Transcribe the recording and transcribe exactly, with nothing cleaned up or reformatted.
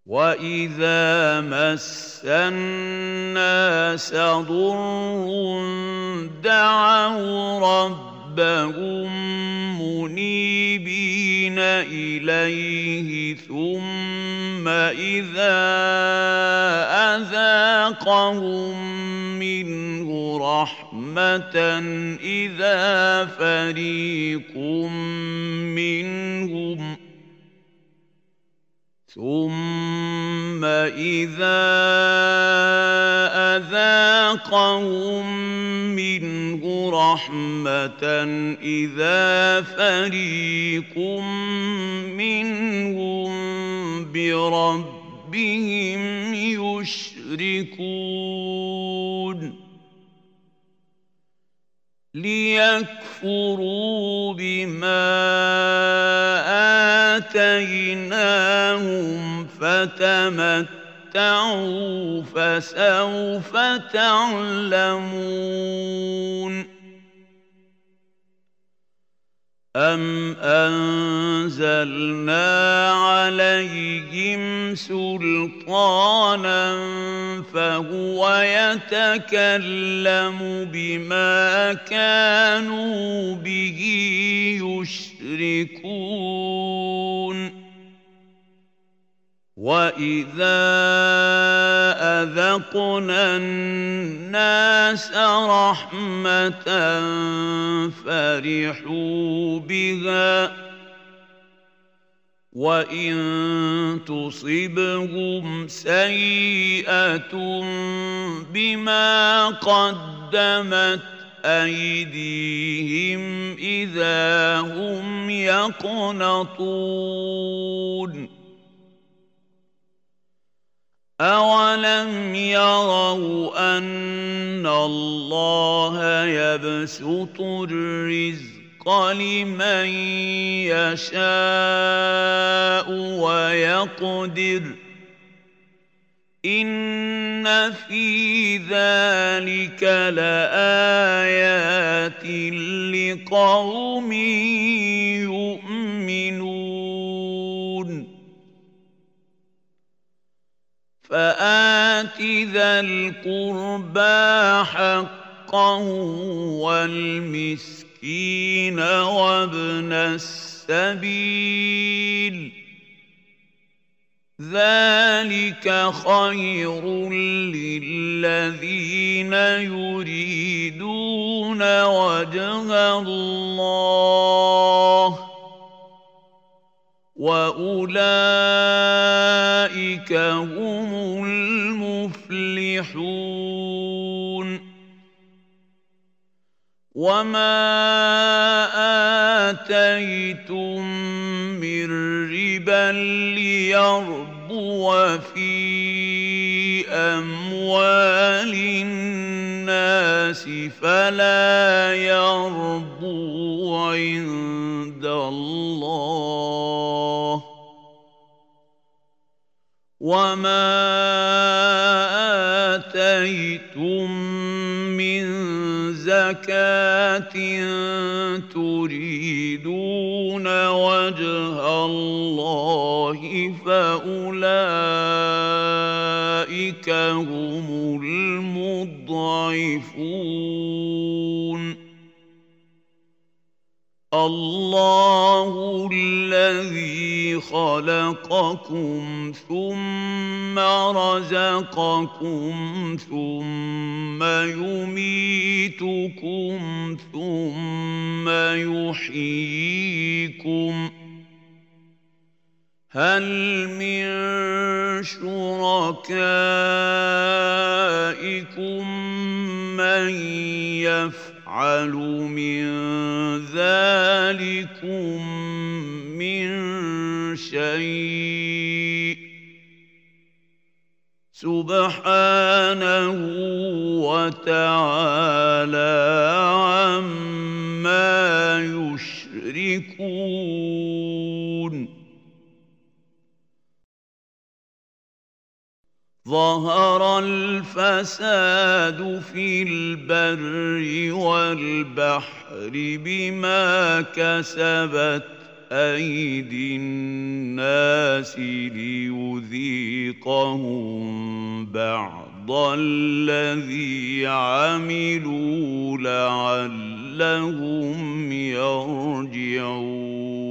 وَإِذَا مَسَّ النَّاسَ ضُرٌّ دَعَوْا رَبَّهُم مُّنِيبِينَ إِلَيْهِ ثُمَّ إِذَا أَذَاقَهُم مِّنْهُ رَحْمَةً إِذَا فَرِيقٌ مِّنْهُمْ ثُمَّ إِذَا أَذَاقَهُم مِّنْهُ رَحْمَةً إِذَا فَرِيقٌ مِّنْهُم بِرَبِّهِمْ يُشْرِكُونَ لِيَكْفُرُوا بِمَا آتَيْنَاهُمْ فَتَمَتَّعُوا فَسَوْفَ تَعْلَمُونَ أَمْ أَنزَلْنَا عَلَيْهِمْ سُلْطَانًا فَهُوَ يَتَكَلَّمُ بِمَا كَانُوا بِهِ يُشْرِكُونَ وَإِذَا أَذَقْنَا النَّاسَ رَحْمَةً فَرِحُوا بِهَا وَإِن تُصِبْهُمْ سَيِّئَةٌ بِمَا قَدَّمَتْ أَيْدِيهِمْ إِذَا هُمْ يَقْنَطُونَ أَوَلَمْ يَرَوْا أَنَّ اللَّهَ يَبْسُطُ الرِّزْقَ لِمَن يَشَاءُ وَيَقْدِرُ إِنَّ فِي ذَلِكَ لَآيَاتٍ لِقَوْمٍ يُؤْمِنُونَ فَآتِ ذَا الْقُرْبَىٰ حَقَّهُ وَالْمِسْكِينَ وَابْنَ السَّبِيلِ ذَلِكَ خَيْرٌ لِّلَّذِينَ يُرِيدُونَ وَجْهَ اللَّهِ وَأُولَٰئِكَ هُمُ الْمُفْلِحُونَ وَمَا آتَيْتُم مِّن رِّبًا لِّيَرْبُوَ فِي أَمْوَالِ النَّاسِ فَلَا يَرْبُو عِندَ اللَّهِ وَمَا آتَيْتُم مِّن زَكَاةٍ تُرِيدُونَ وَجْهَ اللَّهِ فَأُولَٰئِكَ هُمُ الْمُضْعِفُونَ اللَّهُ الَّذِي خَلَقَكُمْ ثُمَّ رَزَقَكُمْ ثُمَّ يُمِيتُكُمْ ثُمَّ يُحْيِيكُمْ هَلْ مِن شُرَكَائِكُم مَّن يَفْعَلُ مِن ذَٰلِكُم مِّن شَيْءٍ سُبْحَانَهُ وَتَعَالَىٰ عَمَّا يُشْرِكُونَ ظَهَرَ الْفَسَادُ فِي الْبَرِّ وَالْبَحْرِ بِمَا كَسَبَتْ أيدي الناس ليذيقهم بعض الذي عملوا لعلهم يرجعون